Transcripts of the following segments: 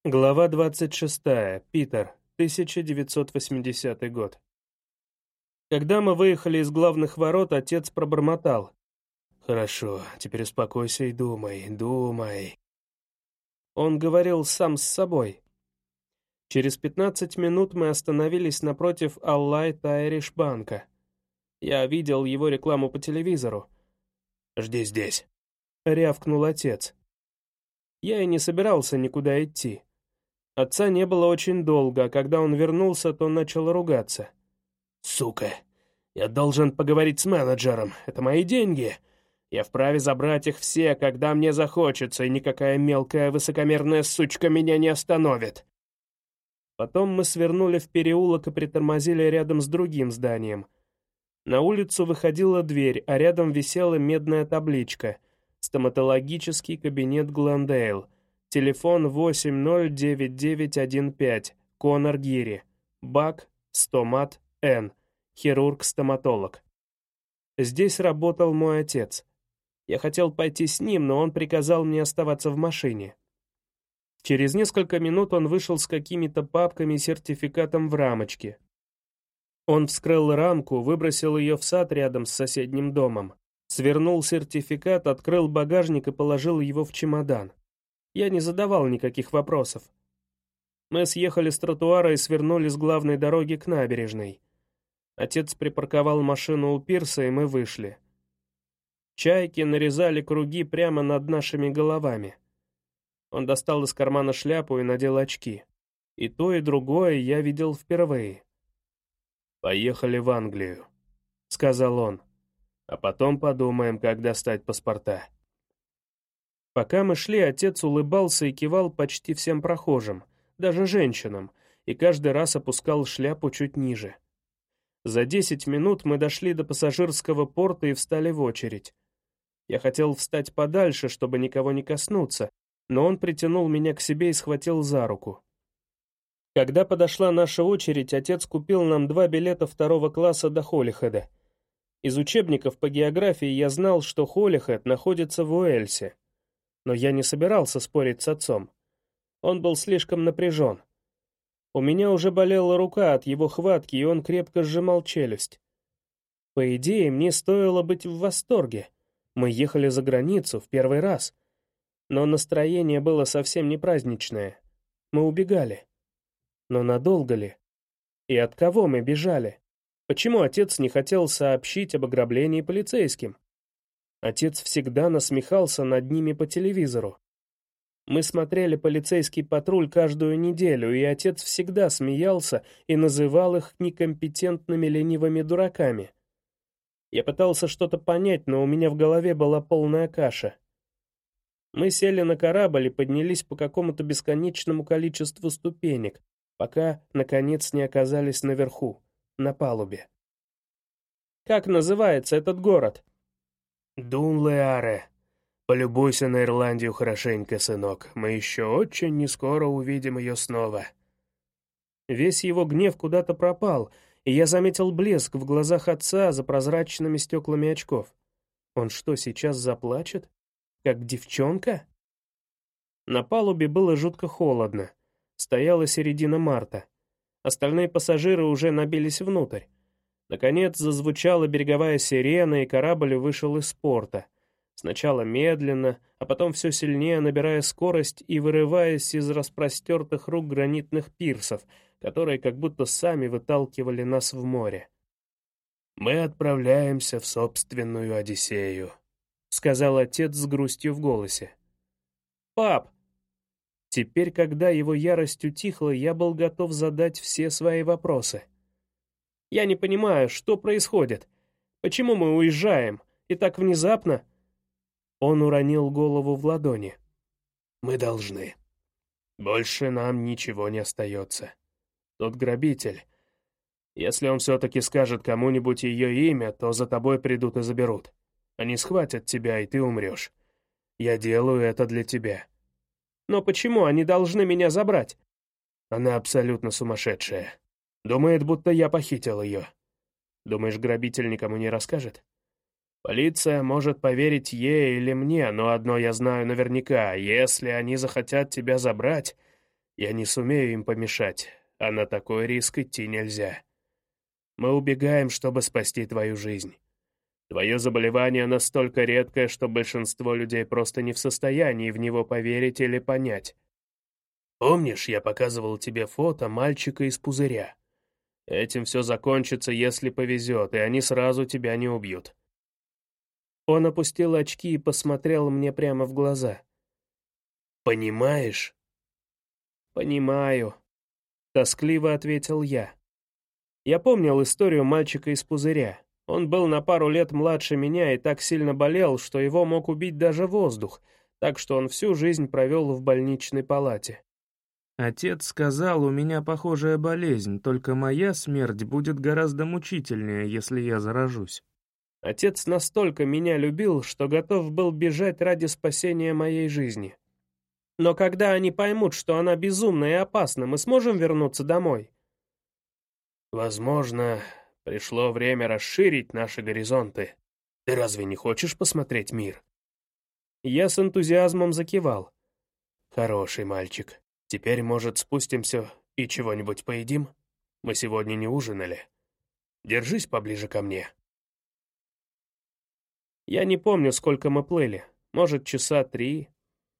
Глава 26. Питер, 1980 год. Когда мы выехали из главных ворот, отец пробормотал. «Хорошо, теперь успокойся и думай». Он говорил сам с собой. Через 15 минут мы остановились напротив Allied Irish банка. Я видел его рекламу по телевизору. «Жди здесь», — рявкнул отец. Я и не собирался никуда идти. Отца не было очень долго, а когда он вернулся, то начал ругаться. «Сука! Я должен поговорить с менеджером. Это мои деньги. Я вправе забрать их все, когда мне захочется, и никакая мелкая высокомерная сучка меня не остановит». Потом мы свернули в переулок и притормозили рядом с другим зданием. На улицу выходила дверь, а рядом висела медная табличка «Стоматологический кабинет Глендейл». Телефон 809915, Конор Гири, Бак, Стомат, Н, хирург-стоматолог. Здесь работал мой отец. Я хотел пойти с ним, но он приказал мне оставаться в машине. Через несколько минут он вышел с какими-то папками и сертификатом в рамочке. Он вскрыл рамку, выбросил ее в сад рядом с соседним домом, свернул сертификат, открыл багажник и положил его в чемодан. Я не задавал никаких вопросов. Мы съехали с тротуара и свернули с главной дороги к набережной. Отец припарковал машину у пирса, и мы вышли. Чайки нарезали круги прямо над нашими головами. Он достал из кармана шляпу и надел очки. И то, и другое я видел впервые. «Поехали в Англию», — сказал он. «А потом подумаем, как достать паспорта». Пока мы шли, отец улыбался и кивал почти всем прохожим, даже женщинам, и каждый раз опускал шляпу чуть ниже. За 10 минут мы дошли до пассажирского порта и встали в очередь. Я хотел встать подальше, чтобы никого не коснуться, но он притянул меня к себе и схватил за руку. Когда подошла наша очередь, отец купил нам 2 билета 2 класса до Холлихеда. Из учебников по географии я знал, что Холлихед находится в Уэльсе. Но я не собирался спорить с отцом. Он был слишком напряжен. У меня уже болела рука от его хватки, и он крепко сжимал челюсть. По идее, мне стоило быть в восторге. Мы ехали за границу в первый раз. Но настроение было совсем не праздничное. Мы убегали. Но надолго ли? И от кого мы бежали? Почему отец не хотел сообщить об ограблении полицейским? Отец всегда насмехался над ними по телевизору. Мы смотрели «Полицейский патруль» каждую неделю, и отец всегда смеялся и называл их некомпетентными ленивыми дураками. Я пытался что-то понять, но у меня в голове была полная каша. Мы сели на корабль и поднялись по какому-то бесконечному количеству ступенек, пока, наконец, не оказались наверху, на палубе. «Как называется этот город?» «Дунлеаре. Полюбуйся на Ирландию хорошенько, сынок. Мы еще очень нескоро увидим ее снова». Весь его гнев куда-то пропал, и я заметил блеск в глазах отца за прозрачными стеклами очков. Он что, сейчас заплачет? Как девчонка? На палубе было жутко холодно. Стояла середина марта. Остальные пассажиры уже набились внутрь. Наконец зазвучала береговая сирена, и корабль вышел из порта. Сначала медленно, а потом все сильнее набирая скорость и вырываясь из распростертых рук гранитных пирсов, которые как будто сами выталкивали нас в море. «Мы отправляемся в собственную Одиссею», — сказал отец с грустью в голосе. «Пап!» Теперь, когда его ярость утихла, я был готов задать все свои вопросы. «Я не понимаю, что происходит? Почему мы уезжаем? И так внезапно?» Он уронил голову в ладони. «Мы должны. Больше нам ничего не остается. Тот грабитель. Если он все-таки скажет кому-нибудь ее имя, то за тобой придут и заберут. Они схватят тебя, и ты умрешь. Я делаю это для тебя». «Но почему они должны меня забрать?» «Она абсолютно сумасшедшая. Думает, будто я похитил ее. Думаешь, грабитель никому не расскажет? Полиция может поверить ей или мне, но одно я знаю наверняка. Если они захотят тебя забрать, Я не сумею им помешать, а на такой риск идти нельзя. Мы убегаем, чтобы спасти твою жизнь. Твое заболевание настолько редкое, что большинство людей просто не в состоянии в него поверить или понять. Помнишь, я показывал тебе фото мальчика из пузыря? Этим все закончится, если повезет, и они сразу тебя не убьют. Он опустил очки и посмотрел мне прямо в глаза. «Понимаешь?» «Понимаю», — тоскливо ответил я. Я помнил историю мальчика из пузыря. Он был на пару лет младше меня и так сильно болел, что его мог убить даже воздух, так что он всю жизнь провел в больничной палате. Отец сказал, у меня похожая болезнь, только моя смерть будет гораздо мучительнее, если я заражусь. Отец настолько меня любил, что готов был бежать ради спасения моей жизни. Но когда они поймут, что она безумна и опасна, мы сможем вернуться домой? Возможно, пришло время расширить наши горизонты. Ты разве не хочешь посмотреть мир? Я с энтузиазмом закивал. Хороший мальчик. Теперь, может, спустимся и чего-нибудь поедим? Мы сегодня не ужинали. Держись поближе ко мне. Я не помню, сколько мы плыли. Может, часа 3.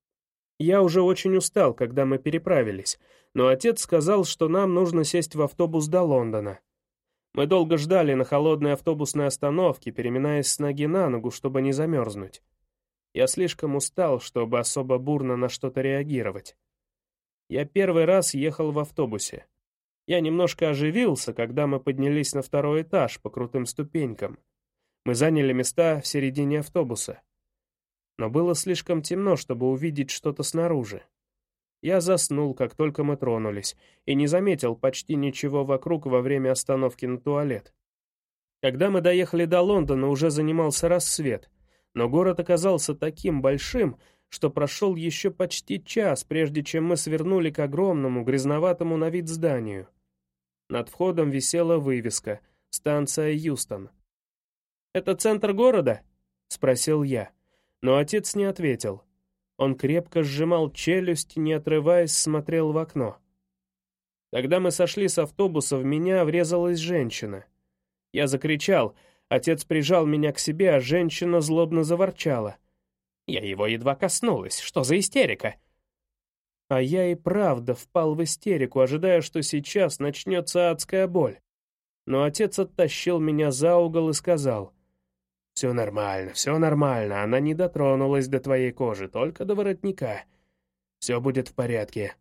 Я уже очень устал, когда мы переправились, но отец сказал, что нам нужно сесть в автобус до Лондона. Мы долго ждали на холодной автобусной остановке, переминаясь с ноги на ногу, чтобы не замерзнуть. Я слишком устал, чтобы особо бурно на что-то реагировать. Я первый раз ехал в автобусе. Я немножко оживился, когда мы поднялись на 2-й этаж по крутым ступенькам. Мы заняли места в середине автобуса. Но было слишком темно, чтобы увидеть что-то снаружи. Я заснул, как только мы тронулись, и не заметил почти ничего вокруг во время остановки на туалет. Когда мы доехали до Лондона, уже занимался рассвет, но город оказался таким большим, что прошел еще почти час, прежде чем мы свернули к огромному, грязноватому на вид зданию. Над входом висела вывеска «Станция Юстон». «Это центр города?» — спросил я, но отец не ответил. Он крепко сжимал челюсть, не отрываясь, смотрел в окно. Когда мы сошли с автобуса, в меня врезалась женщина. Я закричал, отец прижал меня к себе, а женщина злобно заворчала. Я его едва коснулась, что за истерика? А я и правда впал в истерику, ожидая, что сейчас начнется адская боль. Но отец оттащил меня за угол и сказал: все нормально, она не дотронулась до твоей кожи, только до воротника. Все будет в порядке».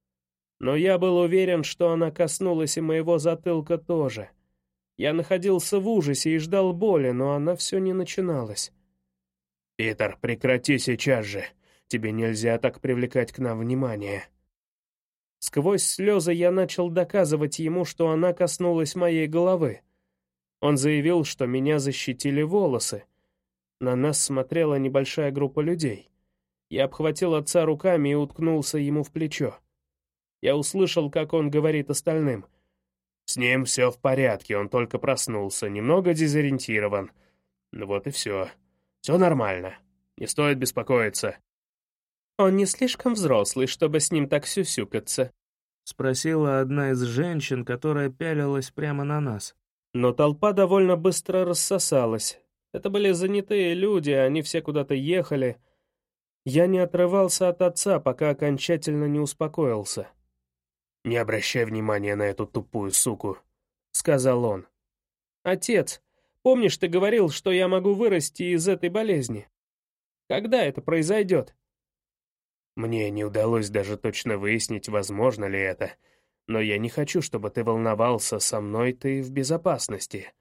Но я был уверен, что она коснулась и моего затылка тоже. Я находился в ужасе и ждал боли, но она все не начиналась. «Питер, прекрати сейчас же. Тебе нельзя так привлекать к нам внимание». Сквозь слезы я начал доказывать ему, что она коснулась моей головы. Он заявил, что меня защитили волосы. На нас смотрела небольшая группа людей. Я обхватил отца руками и уткнулся ему в плечо. Я услышал, как он говорит остальным. «С ним все в порядке, он только проснулся, немного дезориентирован. Вот и все. Все нормально. Не стоит беспокоиться». «Он не слишком взрослый, чтобы с ним так сюсюкаться?» — спросила одна из женщин, которая пялилась прямо на нас. Но толпа довольно быстро рассосалась. Это были занятые люди, они все куда-то ехали. Я не отрывался от отца, пока окончательно не успокоился. «Не обращай внимания на эту тупую суку», — сказал он. «Отец, помнишь, ты говорил, что я могу вырасти из этой болезни? Когда это произойдет?» Мне не удалось даже точно выяснить, возможно ли это, но я не хочу, чтобы ты волновался, со мной ты в безопасности.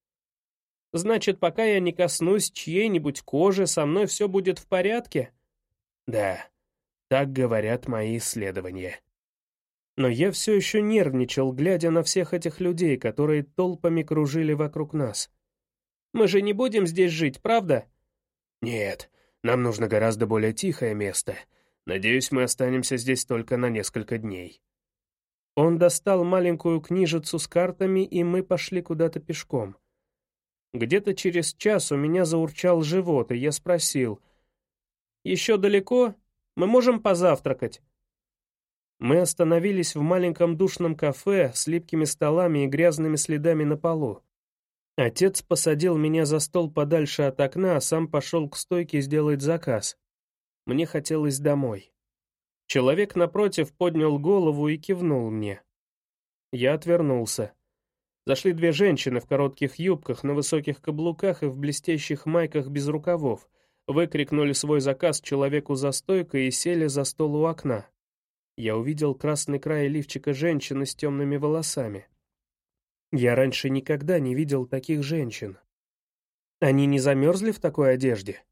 Значит, пока я не коснусь чьей-нибудь кожи, со мной все будет в порядке? Да, так говорят мои исследования. Но я все еще нервничал, глядя на всех этих людей, которые толпами кружили вокруг нас. Мы же не будем здесь жить, правда? Нет, нам нужно гораздо более тихое место. Надеюсь, мы останемся здесь только на несколько дней. Он достал маленькую книжицу с картами, и мы пошли куда-то пешком. Где-то через час у меня заурчал живот, и я спросил: «Еще далеко? Мы можем позавтракать?» Мы остановились в маленьком душном кафе с липкими столами и грязными следами на полу. Отец посадил меня за стол подальше от окна, а сам пошел к стойке сделать заказ. Мне хотелось домой. Человек напротив поднял голову и кивнул мне. Я отвернулся. Зашли две женщины в коротких юбках, на высоких каблуках и в блестящих майках без рукавов, выкрикнули свой заказ человеку за стойкой и сели за стол у окна. Я увидел красный край лифчика женщины с темными волосами. Я раньше никогда не видел таких женщин. Они не замерзли в такой одежде?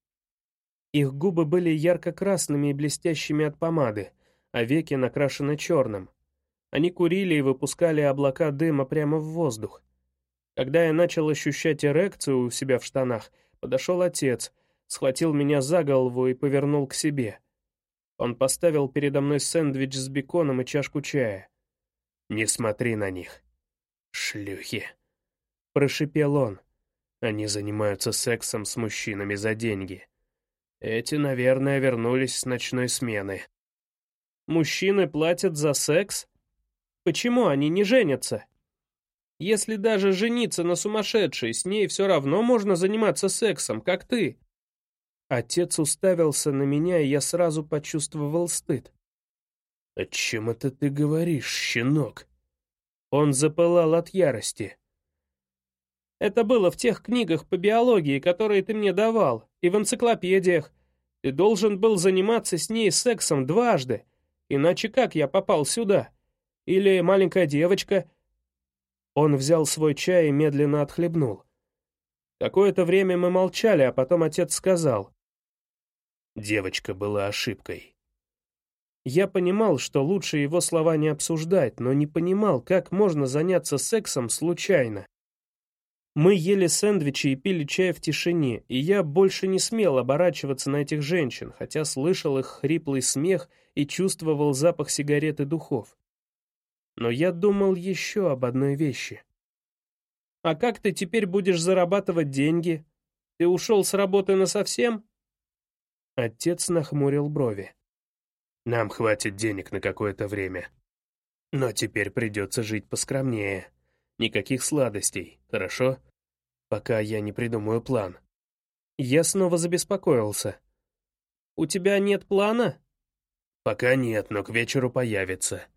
Их губы были ярко-красными и блестящими от помады, а веки накрашены черным. Они курили и выпускали облака дыма прямо в воздух. Когда я начал ощущать эрекцию у себя в штанах, подошел отец, схватил меня за голову и повернул к себе. Он поставил передо мной сэндвич с беконом и чашку чая. «Не смотри на них. Шлюхи!» — прошипел он. «Они занимаются сексом с мужчинами за деньги. Эти, наверное, вернулись с ночной смены». «Мужчины платят за секс? Почему они не женятся? Если даже жениться на сумасшедшей, с ней все равно можно заниматься сексом, как ты». Отец уставился на меня, и я сразу почувствовал стыд. «О чем это ты говоришь, щенок?» Он запылал от ярости. «Это было в тех книгах по биологии, которые ты мне давал, и в энциклопедиях. Ты должен был заниматься с ней сексом дважды, иначе как я попал сюда? Или маленькая девочка?» Он взял свой чай и медленно отхлебнул. Какое-то время мы молчали, а потом отец сказал: «Девочка была ошибкой». Я понимал, что лучше его слова не обсуждать, но не понимал, как можно заняться сексом случайно. Мы ели сэндвичи и пили чай в тишине, и я больше не смел оборачиваться на этих женщин, хотя слышал их хриплый смех и чувствовал запах сигарет и духов. Но я думал еще об одной вещи. «А как ты теперь будешь зарабатывать деньги? Ты ушел с работы насовсем?» Отец нахмурил брови. «Нам хватит денег на какое-то время. Но теперь придется жить поскромнее. Никаких сладостей, хорошо? Пока я не придумаю план». Я снова забеспокоился. «У тебя нет плана?» «Пока нет, но к вечеру появится».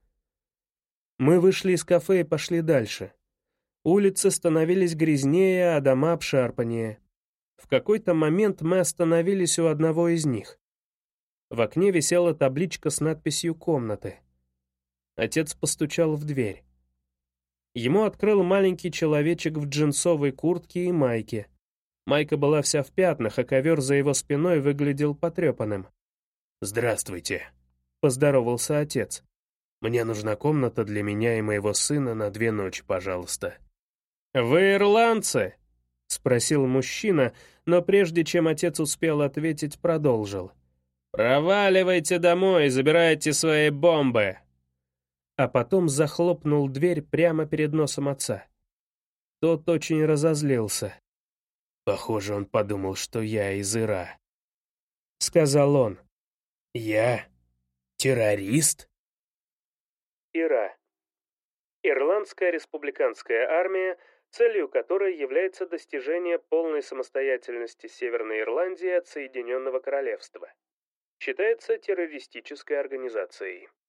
Мы вышли из кафе и пошли дальше. Улицы становились грязнее, а дома обшарпаннее. В какой-то момент мы остановились у одного из них. В окне висела табличка с надписью «Комнаты». Отец постучал в дверь. Ему открыл маленький человечек в джинсовой куртке и майке. Майка была вся в пятнах, а ковер за его спиной выглядел потрепанным. «Здравствуйте», — поздоровался отец. «Мне нужна комната для меня и моего сына на 2 ночи, пожалуйста». «Вы ирландцы?» — спросил мужчина, но прежде чем отец успел ответить, продолжил. «Проваливайте домой и забирайте свои бомбы!» А потом захлопнул дверь прямо перед носом отца. Тот очень разозлился. «Похоже, он подумал, что я из Ира», — сказал он. «Я? Террорист?» Ира. Ирландская республиканская армия, целью которой является достижение полной самостоятельности Северной Ирландии от Соединенного Королевства. Считается террористической организацией.